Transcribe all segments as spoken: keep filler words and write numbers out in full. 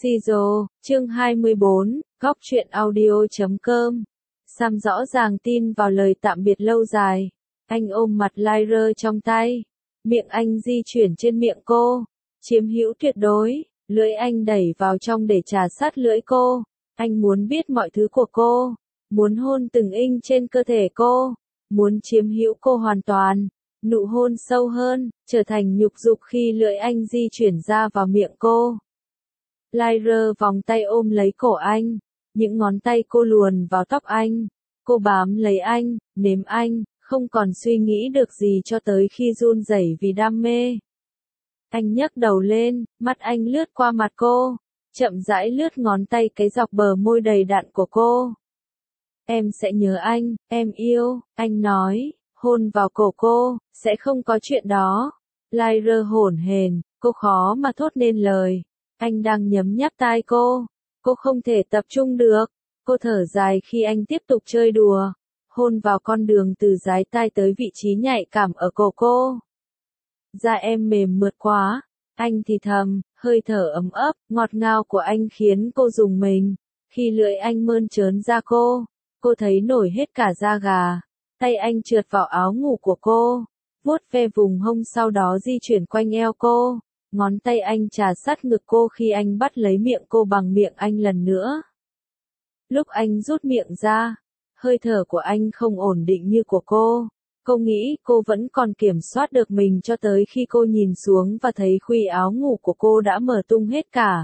Shizo, chương hai mươi bốn, góc truyện audio chấm com. Sam rõ ràng tin vào lời tạm biệt lâu dài. Anh ôm mặt Lyra trong tay. Miệng anh di chuyển trên miệng cô. Chiếm hữu tuyệt đối. Lưỡi anh đẩy vào trong để trà sát lưỡi cô. Anh muốn biết mọi thứ của cô. Muốn hôn từng inch trên cơ thể cô. Muốn chiếm hữu cô hoàn toàn. Nụ hôn sâu hơn, trở thành nhục dục khi lưỡi anh di chuyển ra vào miệng cô. Lyra vòng tay ôm lấy cổ anh. Những ngón tay cô luồn vào tóc anh. Cô bám lấy anh, nếm anh, không còn suy nghĩ được gì cho tới khi run rẩy vì đam mê. Anh nhấc đầu lên, mắt anh lướt qua mặt cô, chậm rãi lướt ngón tay cái dọc bờ môi đầy đặn của cô. Em sẽ nhớ anh, em yêu, anh nói, hôn vào cổ cô, sẽ không có chuyện đó. Lyra hổn hển, cô khó mà thốt nên lời. Anh đang nhấm nháp tai cô. Cô không thể tập trung được. Cô thở dài khi anh tiếp tục chơi đùa. Hôn vào con đường từ dái tai tới vị trí nhạy cảm ở cổ cô. Da em mềm mượt quá. Anh thì thầm, hơi thở ấm ấp, ngọt ngào của anh khiến cô rùng mình. Khi lưỡi anh mơn trớn da cô, cô thấy nổi hết cả da gà. Tay anh trượt vào áo ngủ của cô. Vuốt ve vùng hông sau đó di chuyển quanh eo cô. Ngón tay anh trà sát ngực cô khi anh bắt lấy miệng cô bằng miệng anh lần nữa. Lúc anh rút miệng ra, hơi thở của anh không ổn định như của cô. Cô nghĩ cô vẫn còn kiểm soát được mình cho tới khi cô nhìn xuống và thấy khuy áo ngủ của cô đã mở tung hết cả.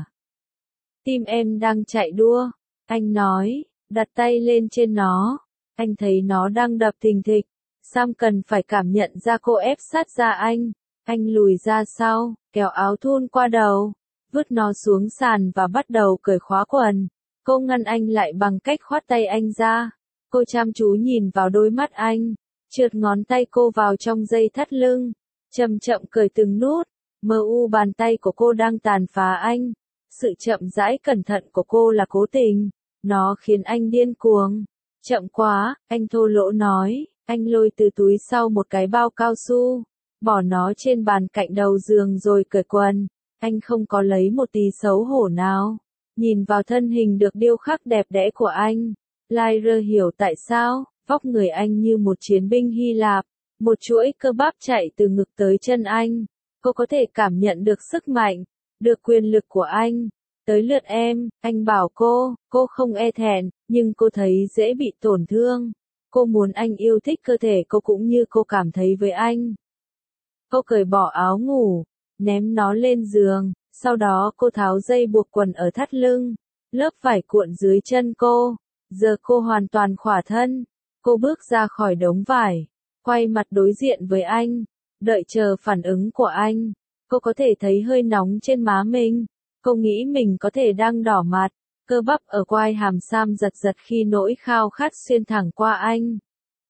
Tim em đang chạy đua, anh nói, đặt tay lên trên nó. Anh thấy nó đang đập thình thịch. Sam cần phải cảm nhận ra cô ép sát da anh. Anh lùi ra sau, kéo áo thun qua đầu, vứt nó xuống sàn và bắt đầu cởi khóa quần. Cô ngăn anh lại bằng cách khoát tay anh ra. Cô chăm chú nhìn vào đôi mắt anh, trượt ngón tay cô vào trong dây thắt lưng, chậm chậm cởi từng nút. Mờ u bàn tay của cô đang tàn phá anh. Sự chậm rãi cẩn thận của cô là cố tình. Nó khiến anh điên cuồng. Chậm quá, anh thô lỗ nói. Anh lôi từ túi sau một cái bao cao su, bỏ nó trên bàn cạnh đầu giường rồi cởi quần. Anh không có lấy một tí xấu hổ nào. Nhìn vào thân hình được điêu khắc đẹp đẽ của anh, Lyra hiểu tại sao, vóc người anh như một chiến binh Hy Lạp, một chuỗi cơ bắp chạy từ ngực tới chân anh. Cô có thể cảm nhận được sức mạnh, được quyền lực của anh. Tới lượt em, anh bảo cô, cô không e thẹn, nhưng cô thấy dễ bị tổn thương. Cô muốn anh yêu thích cơ thể cô cũng như cô cảm thấy với anh. Cô cởi bỏ áo ngủ, ném nó lên giường, sau đó cô tháo dây buộc quần ở thắt lưng, lớp vải cuộn dưới chân cô. Giờ cô hoàn toàn khỏa thân. Cô bước ra khỏi đống vải, quay mặt đối diện với anh, đợi chờ phản ứng của anh. Cô có thể thấy hơi nóng trên má mình. Cô nghĩ mình có thể đang đỏ mặt. Cơ bắp ở quai hàm Sam giật giật khi nỗi khao khát xuyên thẳng qua anh.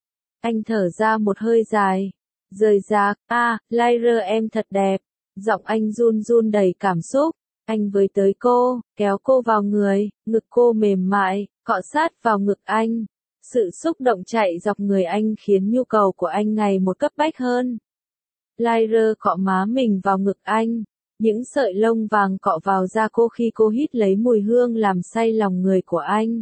Anh thở ra một hơi dài. Rời rạc, a, Lyra em thật đẹp. Giọng anh run run đầy cảm xúc. Anh với tới cô, kéo cô vào người, ngực cô mềm mại, cọ sát vào ngực anh. Sự xúc động chạy dọc người anh khiến nhu cầu của anh ngày một cấp bách hơn. Lyra cọ má mình vào ngực anh. Những sợi lông vàng cọ vào da cô khi cô hít lấy mùi hương làm say lòng người của anh.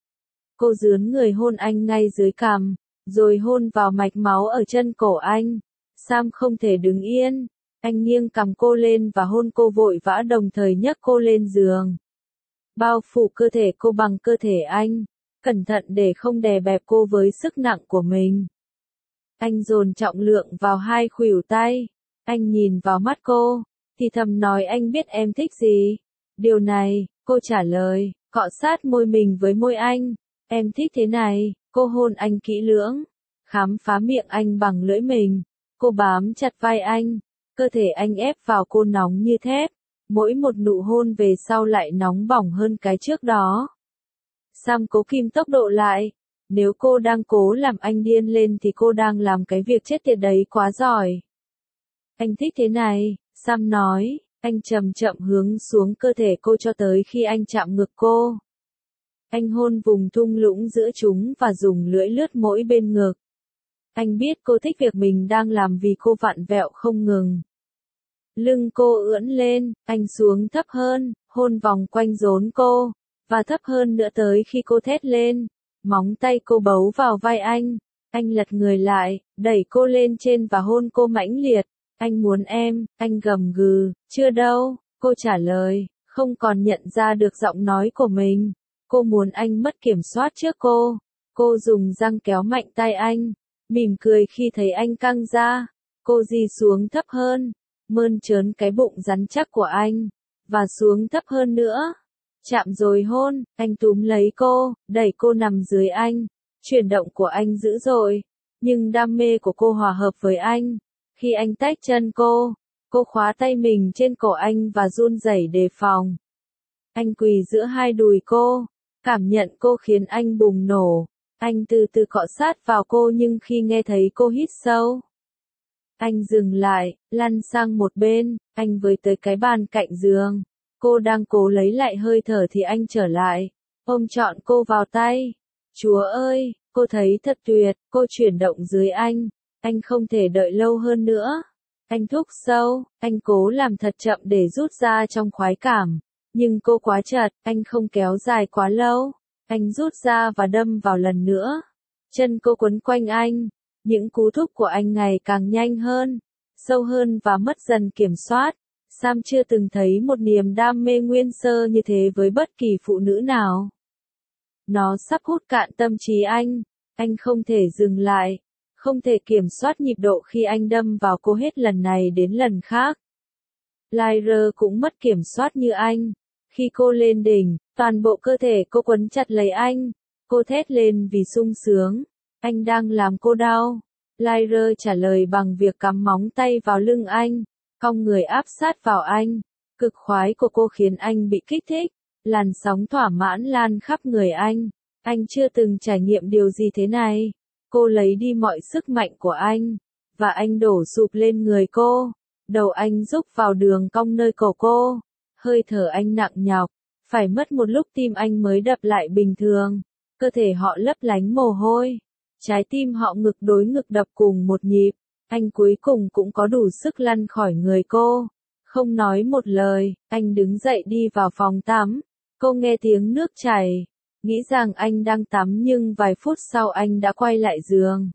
Cô dướn người hôn anh ngay dưới cằm, rồi hôn vào mạch máu ở chân cổ anh. Sam không thể đứng yên. Anh nghiêng cằm cô lên và hôn cô vội vã đồng thời nhấc cô lên giường. Bao phủ cơ thể cô bằng cơ thể anh, cẩn thận để không đè bẹp cô với sức nặng của mình. Anh dồn trọng lượng vào hai khuỷu tay. Anh nhìn vào mắt cô, thì thầm nói anh biết em thích gì. Điều này, cô trả lời, cọ sát môi mình với môi anh. Em thích thế này. Cô hôn anh kỹ lưỡng, khám phá miệng anh bằng lưỡi mình. Cô bám chặt vai anh. Cơ thể anh ép vào cô nóng như thép. Mỗi một nụ hôn về sau lại nóng bỏng hơn cái trước đó. Sam cố kìm tốc độ lại. Nếu cô đang cố làm anh điên lên thì cô đang làm cái việc chết tiệt đấy quá giỏi. Anh thích thế này, Sam nói. Anh chậm chậm hướng xuống cơ thể cô cho tới khi anh chạm ngực cô. Anh hôn vùng thung lũng giữa chúng và dùng lưỡi lướt mỗi bên ngực. Anh biết cô thích việc mình đang làm vì cô vặn vẹo không ngừng. Lưng cô ưỡn lên, anh xuống thấp hơn, hôn vòng quanh rốn cô, và thấp hơn nữa tới khi cô thét lên. Móng tay cô bấu vào vai anh. Anh lật người lại, đẩy cô lên trên và hôn cô mãnh liệt. Anh muốn em, anh gầm gừ, chưa đâu, cô trả lời, không còn nhận ra được giọng nói của mình. Cô muốn anh mất kiểm soát trước cô. Cô dùng răng kéo mạnh tay anh, mỉm cười khi thấy anh căng ra. Cô di xuống thấp hơn, mơn trớn cái bụng rắn chắc của anh, và xuống thấp hơn nữa. Chạm rồi hôn, anh túm lấy cô, đẩy cô nằm dưới anh. Chuyển động của anh dữ dội, nhưng đam mê của cô hòa hợp với anh. Khi anh tách chân cô, cô khóa tay mình trên cổ anh và run rẩy đề phòng. Anh quỳ giữa hai đùi cô, cảm nhận cô khiến anh bùng nổ. Anh từ từ cọ sát vào cô nhưng khi nghe thấy cô hít sâu, anh dừng lại, lăn sang một bên, anh với tới cái bàn cạnh giường. Cô đang cố lấy lại hơi thở thì anh trở lại, ôm trọn cô vào tay. Chúa ơi, cô thấy thật tuyệt, cô chuyển động dưới anh. Anh không thể đợi lâu hơn nữa. Anh thúc sâu, anh cố làm thật chậm để rút ra trong khoái cảm. Nhưng cô quá chật, anh không kéo dài quá lâu. Anh rút ra và đâm vào lần nữa. Chân cô quấn quanh anh. Những cú thúc của anh ngày càng nhanh hơn, sâu hơn và mất dần kiểm soát. Sam chưa từng thấy một niềm đam mê nguyên sơ như thế với bất kỳ phụ nữ nào. Nó sắp hút cạn tâm trí anh. Anh không thể dừng lại, không thể kiểm soát nhịp độ khi anh đâm vào cô hết lần này đến lần khác. Lyra cũng mất kiểm soát như anh. Khi cô lên đỉnh, toàn bộ cơ thể cô quấn chặt lấy anh. Cô thét lên vì sung sướng. Anh đang làm cô đau. Lyra trả lời bằng việc cắm móng tay vào lưng anh, cong người áp sát vào anh. Cực khoái của cô khiến anh bị kích thích. Làn sóng thỏa mãn lan khắp người anh. Anh chưa từng trải nghiệm điều gì thế này. Cô lấy đi mọi sức mạnh của anh, và anh đổ sụp lên người cô. Đầu anh rúc vào đường cong nơi cổ cô. Hơi thở anh nặng nhọc. Phải mất một lúc tim anh mới đập lại bình thường. Cơ thể họ lấp lánh mồ hôi. Trái tim họ ngực đối ngực đập cùng một nhịp. Anh cuối cùng cũng có đủ sức lăn khỏi người cô. Không nói một lời, anh đứng dậy đi vào phòng tắm. Cô nghe tiếng nước chảy, nghĩ rằng anh đang tắm nhưng vài phút sau anh đã quay lại giường.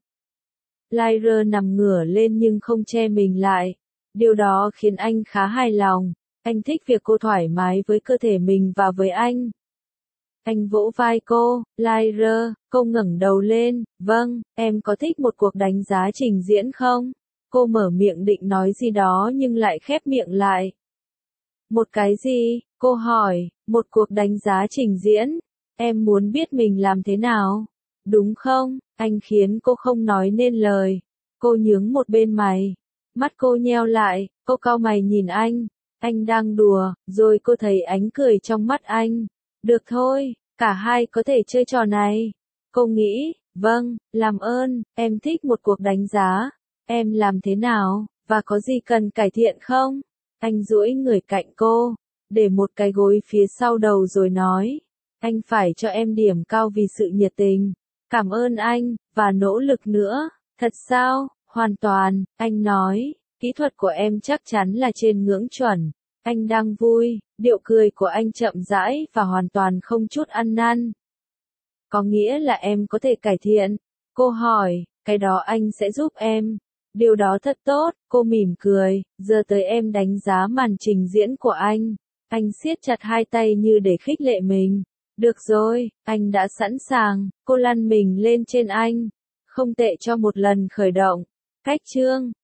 Lyra nằm ngửa lên nhưng không che mình lại. Điều đó khiến anh khá hài lòng. Anh thích việc cô thoải mái với cơ thể mình và với anh. Anh vỗ vai cô, Lyra, cô ngẩng đầu lên, vâng, em có thích một cuộc đánh giá trình diễn không? Cô mở miệng định nói gì đó nhưng lại khép miệng lại. Một cái gì? Cô hỏi, một cuộc đánh giá trình diễn. Em muốn biết mình làm thế nào? Đúng không? Anh khiến cô không nói nên lời. Cô nhướng một bên mày. Mắt cô nheo lại, cô cau mày nhìn anh. Anh đang đùa, rồi cô thấy ánh cười trong mắt anh. Được thôi, cả hai có thể chơi trò này. Cô nghĩ, vâng, làm ơn, em thích một cuộc đánh giá. Em làm thế nào, và có gì cần cải thiện không? Anh duỗi người cạnh cô, để một cái gối phía sau đầu rồi nói. Anh phải cho em điểm cao vì sự nhiệt tình. Cảm ơn anh, và nỗ lực nữa. Thật sao? Hoàn toàn, anh nói. Kỹ thuật của em chắc chắn là trên ngưỡng chuẩn. Anh đang vui, điệu cười của anh chậm rãi và hoàn toàn không chút ăn năn. Có nghĩa là em có thể cải thiện. Cô hỏi, cái đó anh sẽ giúp em. Điều đó thật tốt, cô mỉm cười, giờ tới em đánh giá màn trình diễn của anh. Anh siết chặt hai tay như để khích lệ mình. Được rồi, anh đã sẵn sàng, cô lăn mình lên trên anh. Không tệ cho một lần khởi động. Cách chương